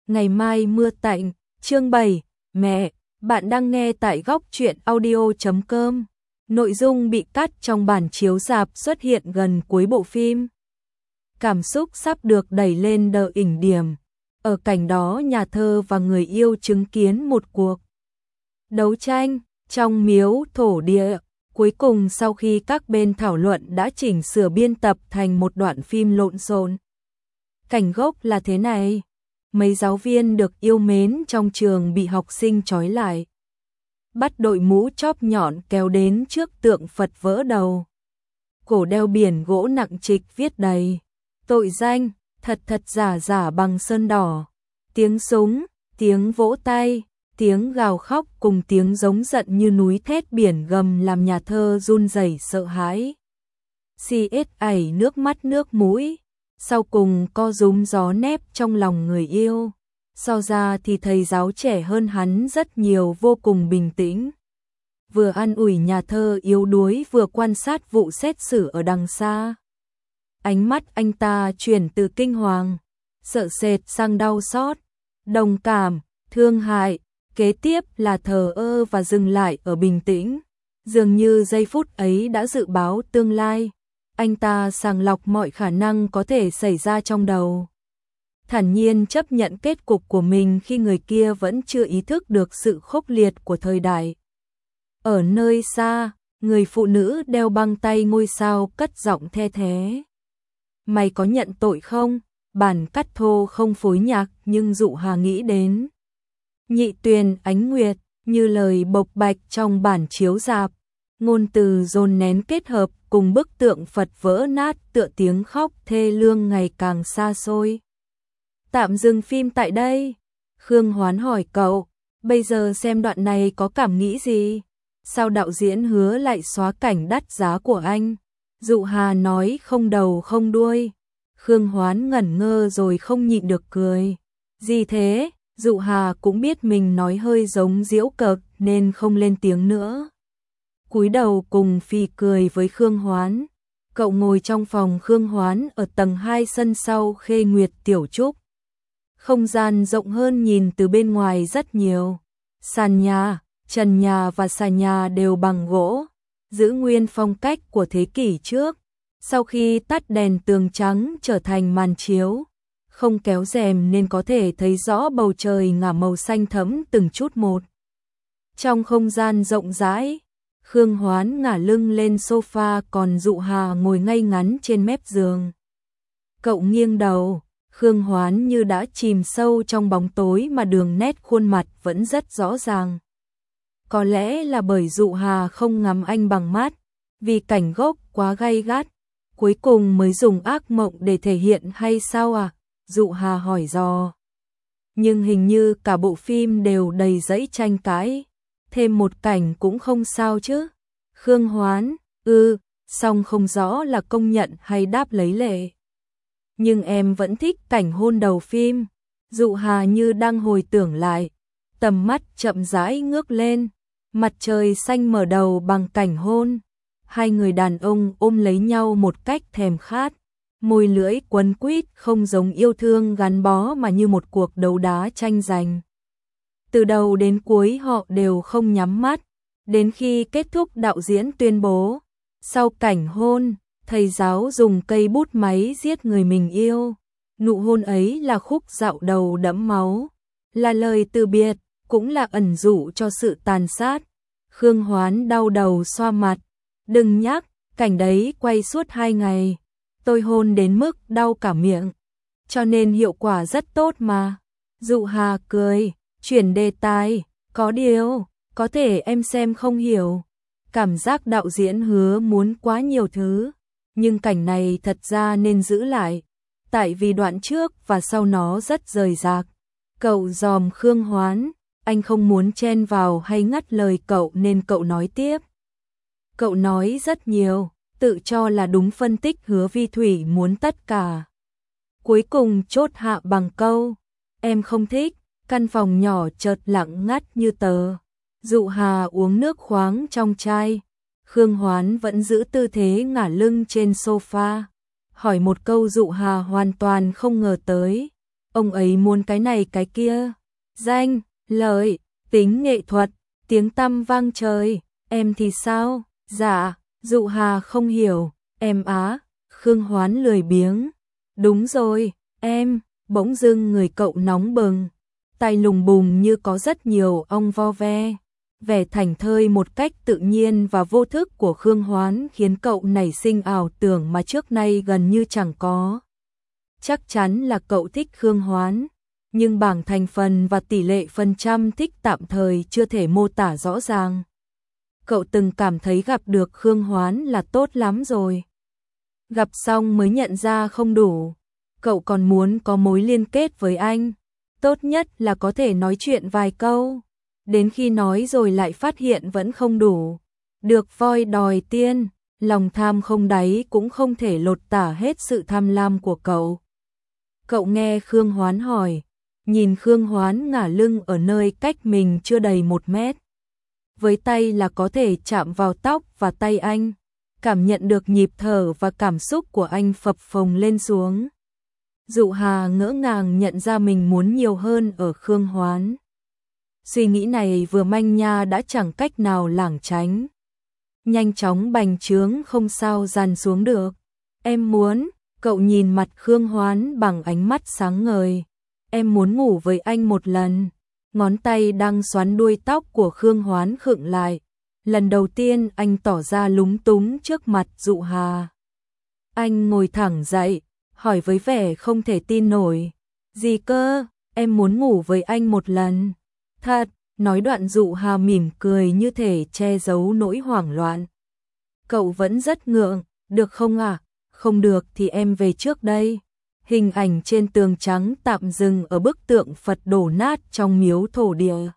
Ngày mai mưa tạnh, chương 7, mẹ, bạn đang nghe tại góc truyện audio.com. Nội dung bị cắt trong bản chiếu rạp xuất hiện gần cuối bộ phim. Cảm xúc sắp được đẩy lên đỉnh điểm. Ở cảnh đó nhà thơ và người yêu chứng kiến một cuộc đấu tranh trong miếu thổ địa. Cuối cùng sau khi các bên thảo luận đã chỉnh sửa biên tập thành một đoạn phim lộn xộn. Cảnh gốc là thế này. Mấy giáo viên được yêu mến trong trường bị học sinh trói lại. Bắt đội mũ chóp nhọn kéo đến trước tượng Phật vỡ đầu. Cổ đeo biển gỗ nặng trịch viết đầy tội danh, thật giả giả bằng sơn đỏ. Tiếng súng, tiếng vỗ tay, tiếng gào khóc cùng tiếng giống giận như núi thét biển gầm làm nhà thơ run rẩy sợ hãi. ảy nước mắt nước mũi. Sau cùng co rúm gió nép trong lòng người yêu. So ra thì thầy giáo trẻ hơn hắn rất nhiều, vô cùng bình tĩnh. Vừa an ủi nhà thơ yếu đuối vừa quan sát vụ xét xử ở đằng xa. Ánh mắt anh ta chuyển từ kinh hoàng, sợ sệt sang đau xót, đồng cảm, thương hại, kế tiếp là thờ ơ và dừng lại ở bình tĩnh. Dường như giây phút ấy đã dự báo tương lai. Anh ta sàng lọc mọi khả năng có thể xảy ra trong đầu. Thản nhiên chấp nhận kết cục của mình khi người kia vẫn chưa ý thức được sự khốc liệt của thời đại. Ở nơi xa, người phụ nữ đeo băng tay ngôi sao cất giọng the thế. Mày có nhận tội không? Bản cắt thô không phối nhạc nhưng Dụ Hà nghĩ đến Nhị Tuyền Ánh Nguyệt như lời bộc bạch trong bản chiếu rạp. Ngôn từ dồn nén kết hợp cùng bức tượng Phật vỡ nát tựa tiếng khóc thê lương ngày càng xa xôi. Tạm dừng phim tại đây. Khương Hoán hỏi cậu, bây giờ xem đoạn này có cảm nghĩ gì? Sao đạo diễn hứa lại xóa cảnh đắt giá của anh? Dụ Hà nói không đầu không đuôi. Khương Hoán ngẩn ngơ rồi không nhịn được cười. Gì thế? Dụ Hà cũng biết mình nói hơi giống giễu cợt nên không lên tiếng nữa. Cúi đầu cùng phì cười với Khương Hoán. Cậu ngồi trong phòng Khương Hoán ở tầng 2 sân sau Khê Nguyệt Tiểu Trúc. Không gian rộng hơn nhìn từ bên ngoài rất nhiều. Sàn nhà, trần nhà và xà nhà đều bằng gỗ, giữ nguyên phong cách của thế kỷ trước. Sau khi tắt đèn tường trắng trở thành màn chiếu, không kéo rèm nên có thể thấy rõ bầu trời ngả màu xanh thẫm từng chút một. Trong không gian rộng rãi, Khương Hoán ngả lưng lên sofa còn Dụ Hà ngồi ngay ngắn trên mép giường. Cậu nghiêng đầu, Khương Hoán như đã chìm sâu trong bóng tối mà đường nét khuôn mặt vẫn rất rõ ràng. Có lẽ là bởi Dụ Hà không ngắm anh bằng mắt, vì cảnh gốc quá gay gắt, cuối cùng mới dùng ác mộng để thể hiện hay sao à? Dụ Hà hỏi dò. Nhưng hình như cả bộ phim đều đầy dẫy tranh cãi. Thêm một cảnh cũng không sao chứ. Khương Hoán, song không rõ là công nhận hay đáp lấy lệ. Nhưng em vẫn thích cảnh hôn đầu phim. Dụ Hà như đang hồi tưởng lại. Tầm mắt chậm rãi ngước lên. Mặt trời xanh mở đầu bằng cảnh hôn. Hai người đàn ông ôm lấy nhau một cách thèm khát. Môi lưỡi quấn quýt không giống yêu thương gắn bó mà như một cuộc đấu đá tranh giành. Từ đầu đến cuối họ đều không nhắm mắt, đến khi kết thúc đạo diễn tuyên bố. Sau cảnh hôn, thầy giáo dùng cây bút máy giết người mình yêu. Nụ hôn ấy là khúc dạo đầu đẫm máu, là lời từ biệt, cũng là ẩn dụ cho sự tàn sát. Khương Hoán đau đầu xoa mặt. Đừng nhắc, cảnh đấy quay suốt 2 ngày. Tôi hôn đến mức đau cả miệng, cho nên hiệu quả rất tốt mà. Dụ Hà cười. Chuyển đề tài, có điều, có thể em xem không hiểu. Cảm giác đạo diễn hứa muốn quá nhiều thứ, nhưng cảnh này thật ra nên giữ lại, tại vì đoạn trước và sau nó rất rời rạc. Cậu dòm Khương Hoán, anh không muốn chen vào hay ngắt lời cậu nên cậu nói tiếp. Cậu nói rất nhiều, tự cho là đúng phân tích Hứa Vi Thủy muốn tất cả. Cuối cùng chốt hạ bằng câu, em không thích. Căn phòng nhỏ chợt lặng ngắt như tờ. Dụ Hà uống nước khoáng trong chai. Khương Hoán vẫn giữ tư thế ngả lưng trên sofa. Hỏi một câu Dụ Hà hoàn toàn không ngờ tới. Ông ấy muốn cái này cái kia, danh, lợi, tính nghệ thuật, tiếng tăm vang trời, em thì sao? Dạ, Dụ Hà không hiểu, em á, Khương Hoán lười biếng. Đúng rồi, em, bỗng dưng người cậu nóng bừng, tay lùng bùng như có rất nhiều ong vo ve. Vẻ thảnh thơi một cách tự nhiên và vô thức của Khương Hoán khiến cậu nảy sinh ảo tưởng mà trước nay gần như chẳng có. Chắc chắn là cậu thích Khương Hoán, nhưng bảng thành phần và tỷ lệ phần trăm thích tạm thời chưa thể mô tả rõ ràng. Cậu từng cảm thấy gặp được Khương Hoán là tốt lắm rồi. Gặp xong mới nhận ra không đủ. Cậu còn muốn có mối liên kết với anh. Tốt nhất là có thể nói chuyện vài câu. Đến khi nói rồi lại phát hiện vẫn không đủ. Được voi đòi tiên, lòng tham không đáy cũng không thể lột tả hết sự tham lam của cậu. Cậu nghe Khương Hoán hỏi, nhìn Khương Hoán ngả lưng ở nơi cách mình chưa đầy 1 mét. Với tay là có thể chạm vào tóc và tay anh, cảm nhận được nhịp thở và cảm xúc của anh phập phồng lên xuống. Dụ Hà ngỡ ngàng nhận ra mình muốn nhiều hơn ở Khương Hoán. Suy nghĩ này vừa manh nha đã chẳng cách nào lảng tránh. Nhanh chóng bành trướng không sao dằn xuống được. Em muốn, cậu nhìn mặt Khương Hoán bằng ánh mắt sáng ngời. Em muốn ngủ với anh một lần. Ngón tay đang xoắn đuôi tóc của Khương Hoán khựng lại. Lần đầu tiên anh tỏ ra lúng túng trước mặt Dụ Hà. Anh ngồi thẳng dậy, hỏi với vẻ không thể tin nổi. Gì cơ, em muốn ngủ với anh một lần. Thật, nói đoạn Dụ Hà mỉm cười như thể che giấu nỗi hoảng loạn. Cậu vẫn rất ngượng, được không ạ? Không được thì em về trước đây. Hình ảnh trên tường trắng tạm dừng ở bức tượng Phật đổ nát trong miếu thổ địa.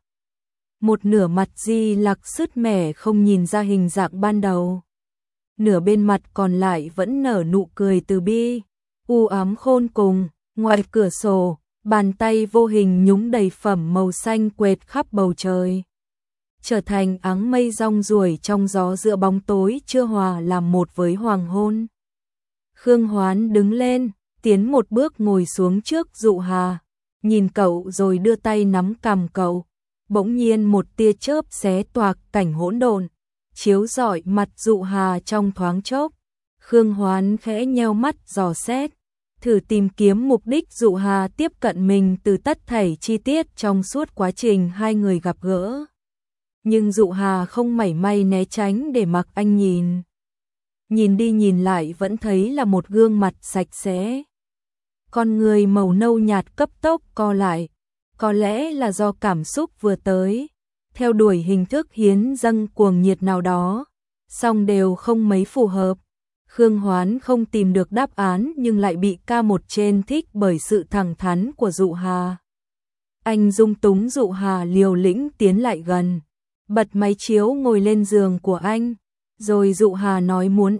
Một nửa mặt Di Lặc sứt mẻ không nhìn ra hình dạng ban đầu. Nửa bên mặt còn lại vẫn nở nụ cười từ bi, u ám khôn cùng. Ngoài cửa sổ, bàn tay vô hình nhúng đầy phẩm màu xanh quệt khắp bầu trời. Trở thành áng mây rong ruổi trong gió giữa bóng tối chưa hòa làm một với hoàng hôn. Khương Hoán đứng lên, tiến một bước ngồi xuống trước Dụ Hà, nhìn cậu rồi đưa tay nắm cằm cậu. Bỗng nhiên một tia chớp xé toạc cảnh hỗn độn, chiếu rọi mặt Dụ Hà trong thoáng chốc. Khương Hoán khẽ nheo mắt dò xét, thử tìm kiếm mục đích Dụ Hà tiếp cận mình từ tất thảy chi tiết trong suốt quá trình hai người gặp gỡ. Nhưng Dụ Hà không mảy may né tránh để mặc anh nhìn. Nhìn đi nhìn lại vẫn thấy là một gương mặt sạch sẽ. Con người màu nâu nhạt cấp tốc co lại, có lẽ là do cảm xúc vừa tới, theo đuổi hình thức hiến dâng cuồng nhiệt nào đó, song đều không mấy phù hợp. Khương Hoán không tìm được đáp án nhưng lại bị ca một trên thích bởi sự thẳng thắn của Dụ Hà. Anh dung túng Dụ Hà liều lĩnh tiến lại gần, bật máy chiếu ngồi lên giường của anh, rồi Dụ Hà nói muốn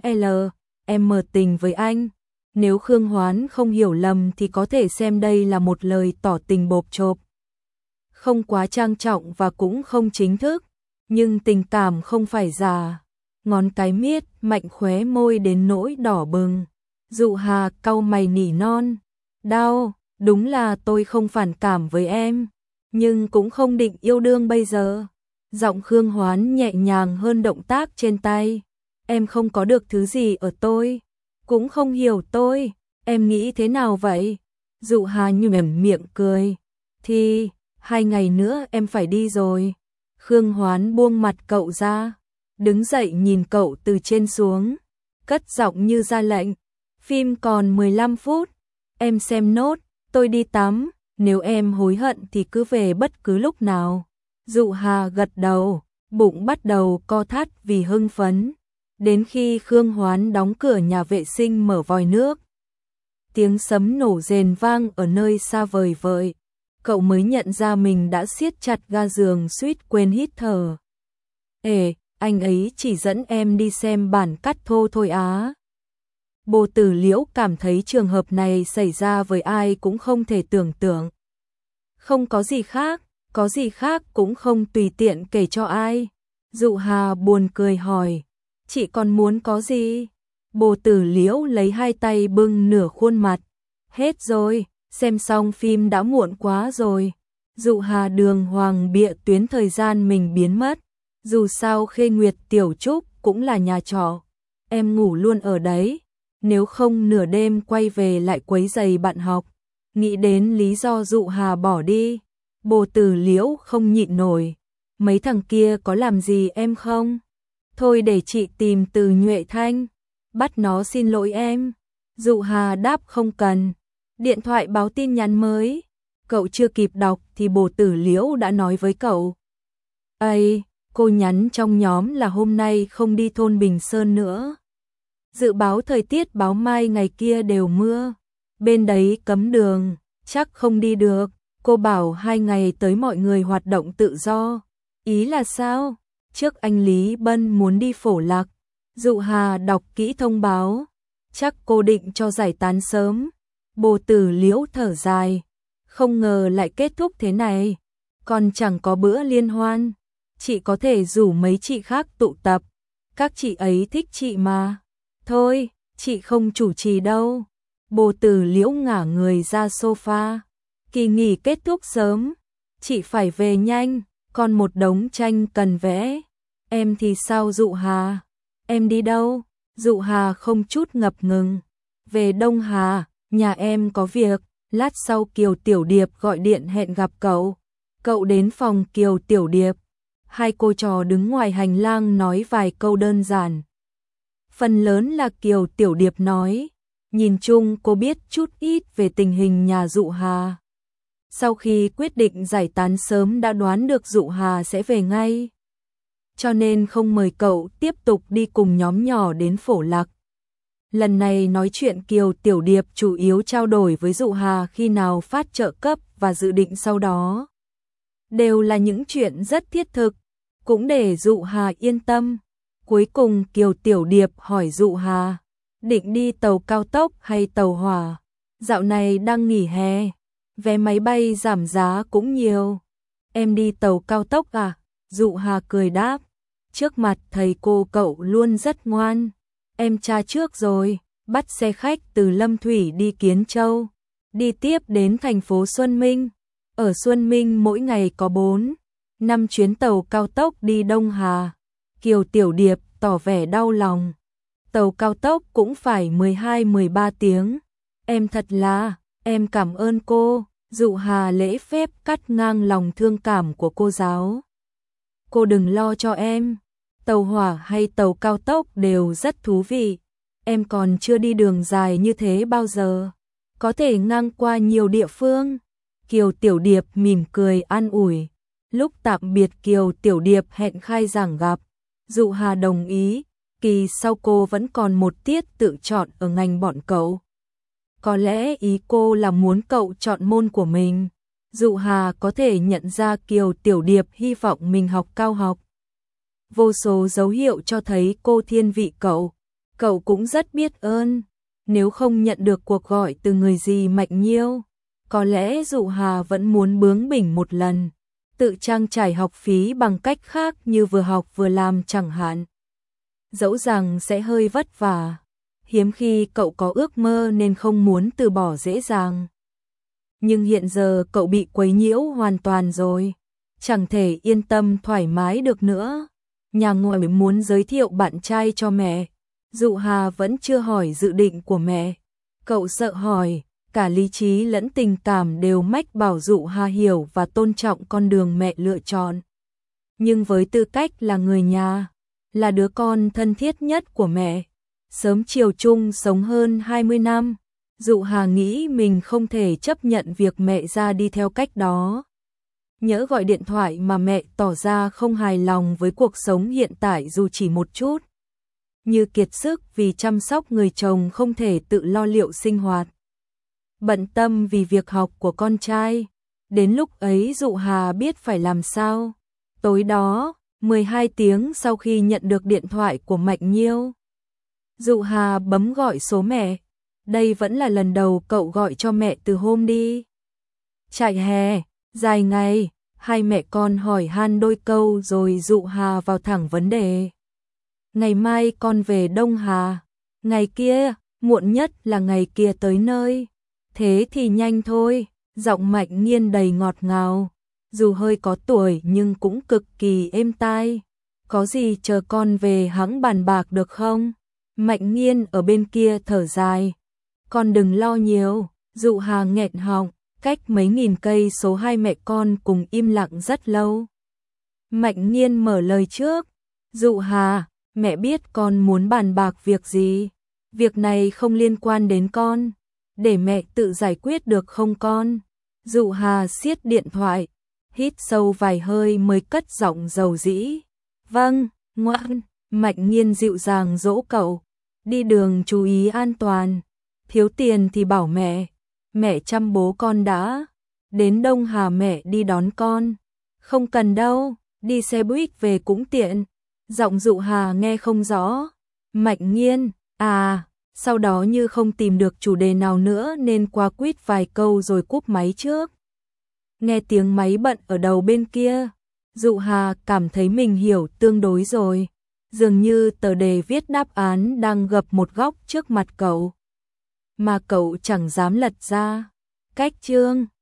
em mở tình với anh. Nếu Khương Hoán không hiểu lầm thì có thể xem đây là một lời tỏ tình bộp chộp. Không quá trang trọng và cũng không chính thức, nhưng tình cảm không phải giả. Ngón cái miết mạnh khóe môi đến nỗi đỏ bừng. Dụ Hà cau mày nỉ non. Đau, đúng là tôi không phản cảm với em, nhưng cũng không định yêu đương bây giờ. Giọng Khương Hoán nhẹ nhàng hơn động tác trên tay. Em không có được thứ gì ở tôi, cũng không hiểu tôi, em nghĩ thế nào vậy? Dụ Hà nhoẻn miệng cười. Thì, 2 ngày nữa em phải đi rồi. Khương Hoán buông mặt cậu ra, đứng dậy nhìn cậu từ trên xuống, cất giọng như ra lệnh. Phim còn 15 phút, em xem nốt, tôi đi tắm, nếu em hối hận thì cứ về bất cứ lúc nào. Dụ Hà gật đầu, bụng bắt đầu co thắt vì hưng phấn. Đến khi Khương Hoán đóng cửa nhà vệ sinh mở vòi nước, tiếng sấm nổ rền vang ở nơi xa vời vợi, cậu mới nhận ra mình đã siết chặt ga giường suýt quên hít thở. Ê, anh ấy chỉ dẫn em đi xem bản cắt thô thôi á. Bồ Tử Liễu cảm thấy trường hợp này xảy ra với ai cũng không thể tưởng tượng. Không có gì khác cũng không tùy tiện kể cho ai. Dụ Hà buồn cười hỏi, chị còn muốn có gì? Bồ Tử Liễu lấy 2 tay bưng nửa khuôn mặt. Hết rồi, xem xong phim đã muộn quá rồi. Dụ Hà đường hoàng bịa tuyến thời gian mình biến mất. Dù sao Khê Nguyệt Tiểu Trúc cũng là nhà trọ. Em ngủ luôn ở đấy. Nếu không nửa đêm quay về lại quấy rầy bạn học. Nghĩ đến lý do Dụ Hà bỏ đi. Bồ Tử Liễu không nhịn nổi. Mấy thằng kia có làm gì em không? Thôi để chị tìm Từ Nhuệ Thanh. Bắt nó xin lỗi em. Dụ Hà đáp không cần. Điện thoại báo tin nhắn mới. Cậu chưa kịp đọc thì Bồ Tử Liễu đã nói với cậu. Ây, cô nhắn trong nhóm là hôm nay không đi thôn Bình Sơn nữa. Dự báo thời tiết báo mai ngày kia đều mưa. Bên đấy cấm đường, chắc không đi được. Cô bảo 2 ngày tới mọi người hoạt động tự do. Ý là sao? Trước anh Lý Bân muốn đi Phổ Lạc. Dụ Hà đọc kỹ thông báo. Chắc cô định cho giải tán sớm. Bồ Tử Liễu thở dài. Không ngờ lại kết thúc thế này. Còn chẳng có bữa liên hoan. Chị có thể rủ mấy chị khác tụ tập. Các chị ấy thích chị mà. Thôi, chị không chủ trì đâu. Bồ Tử Liễu ngả người ra sofa. Kỳ nghỉ kết thúc sớm. Chị phải về nhanh. Còn một đống tranh cần vẽ. Em thì sao Dụ Hà? Em đi đâu? Dụ Hà không chút ngập ngừng. Về Đông Hà, nhà em có việc. Lát sau Kiều Tiểu Điệp gọi điện hẹn gặp cậu. Cậu đến phòng Kiều Tiểu Điệp. Hai cô trò đứng ngoài hành lang nói vài câu đơn giản. Phần lớn là Kiều Tiểu Điệp nói. Nhìn chung cô biết chút ít về tình hình nhà Dụ Hà. Sau khi quyết định giải tán sớm đã đoán được Dụ Hà sẽ về ngay. Cho nên không mời cậu tiếp tục đi cùng nhóm nhỏ đến Phổ Lạc. Lần này nói chuyện Kiều Tiểu Điệp chủ yếu trao đổi với Dụ Hà khi nào phát trợ cấp và dự định sau đó. Đều là những chuyện rất thiết thực, cũng để Dụ Hà yên tâm. Cuối cùng Kiều Tiểu Điệp hỏi Dụ Hà, định đi tàu cao tốc hay tàu hỏa? Dạo này đang nghỉ hè, vé máy bay giảm giá cũng nhiều. Em đi tàu cao tốc à? Dụ Hà cười đáp, trước mặt thầy cô cậu luôn rất ngoan. Em tra trước rồi, bắt xe khách từ Lâm Thủy đi Kiến Châu, đi tiếp đến thành phố Xuân Minh. Ở Xuân Minh mỗi ngày có 4-5 chuyến tàu cao tốc đi Đông Hà. Kiều Tiểu Điệp tỏ vẻ đau lòng. Tàu cao tốc cũng phải 12-13 tiếng. Em thật là, em cảm ơn cô. Dụ Hà lễ phép cắt ngang lòng thương cảm của cô giáo. Cô đừng lo cho em. Tàu hỏa hay tàu cao tốc đều rất thú vị. Em còn chưa đi đường dài như thế bao giờ. Có thể ngang qua nhiều địa phương. Kiều Tiểu Điệp mỉm cười an ủi. Lúc tạm biệt Kiều Tiểu Điệp hẹn khai giảng gặp. Dụ Hà đồng ý. Kỳ sau cô vẫn còn một tiết tự chọn ở ngành bọn cậu. Có lẽ ý cô là muốn cậu chọn môn của mình. Dụ Hà có thể nhận ra Kiều Tiểu Điệp hy vọng mình học cao học. Vô số dấu hiệu cho thấy cô thiên vị cậu. Cậu cũng rất biết ơn. Nếu không nhận được cuộc gọi từ người gì Mạnh Nhiêu, có lẽ Dụ Hà vẫn muốn bướng bỉnh một lần. Tự trang trải học phí bằng cách khác như vừa học vừa làm chẳng hạn. Dẫu rằng sẽ hơi vất vả. Hiếm khi cậu có ước mơ nên không muốn từ bỏ dễ dàng. Nhưng hiện giờ cậu bị quấy nhiễu hoàn toàn rồi. Chẳng thể yên tâm thoải mái được nữa. Nhà ngoại muốn giới thiệu bạn trai cho mẹ. Dụ Hà vẫn chưa hỏi dự định của mẹ. Cậu sợ hỏi, cả lý trí lẫn tình cảm đều mách bảo Dụ Hà hiểu và tôn trọng con đường mẹ lựa chọn. Nhưng với tư cách là người nhà, là đứa con thân thiết nhất của mẹ, sớm chiều chung sống hơn 20 năm, Dụ Hà nghĩ mình không thể chấp nhận việc mẹ ra đi theo cách đó. Nhớ gọi điện thoại mà mẹ tỏ ra không hài lòng với cuộc sống hiện tại dù chỉ một chút. Như kiệt sức vì chăm sóc người chồng không thể tự lo liệu sinh hoạt. Bận tâm vì việc học của con trai. Đến lúc ấy Dụ Hà biết phải làm sao. Tối đó, 12 tiếng sau khi nhận được điện thoại của Mạnh Nhiêu, Dụ Hà bấm gọi số mẹ. Đây vẫn là lần đầu cậu gọi cho mẹ từ hôm đi trại hè, dài ngày. Hai mẹ con hỏi han đôi câu rồi Dụ Hà vào thẳng vấn đề. Ngày mai con về Đông Hà. Ngày kia, muộn nhất là ngày kia tới nơi. Thế thì nhanh thôi, giọng Mạnh Nghiên đầy ngọt ngào, dù hơi có tuổi nhưng cũng cực kỳ êm tai. Có gì chờ con về hẵng bàn bạc được không? Mạnh Nghiên ở bên kia thở dài. Con đừng lo nhiều, Dụ Hà nghẹn họng, cách mấy nghìn cây số hai mẹ con cùng im lặng rất lâu. Mạnh Nghiên mở lời trước. Dụ Hà, mẹ biết con muốn bàn bạc việc gì. Việc này không liên quan đến con. Để mẹ tự giải quyết được không con? Dụ Hà siết điện thoại, hít sâu vài hơi mới cất giọng dầu dĩ. Vâng, ngoan. Mạnh Nghiên dịu dàng dỗ cậu. Đi đường chú ý an toàn. Thiếu tiền thì bảo mẹ chăm bố con đã. Đến Đông Hà mẹ đi đón con. Không cần đâu, đi xe buýt về cũng tiện. Giọng Dụ Hà nghe không rõ. Mạnh Nghiên, sau đó như không tìm được chủ đề nào nữa nên qua quýt vài câu rồi cúp máy trước. Nghe tiếng máy bận ở đầu bên kia, Dụ Hà cảm thấy mình hiểu tương đối rồi. Dường như tờ đề viết đáp án đang gập một góc trước mặt cậu, mà cậu chẳng dám lật ra. Cách chương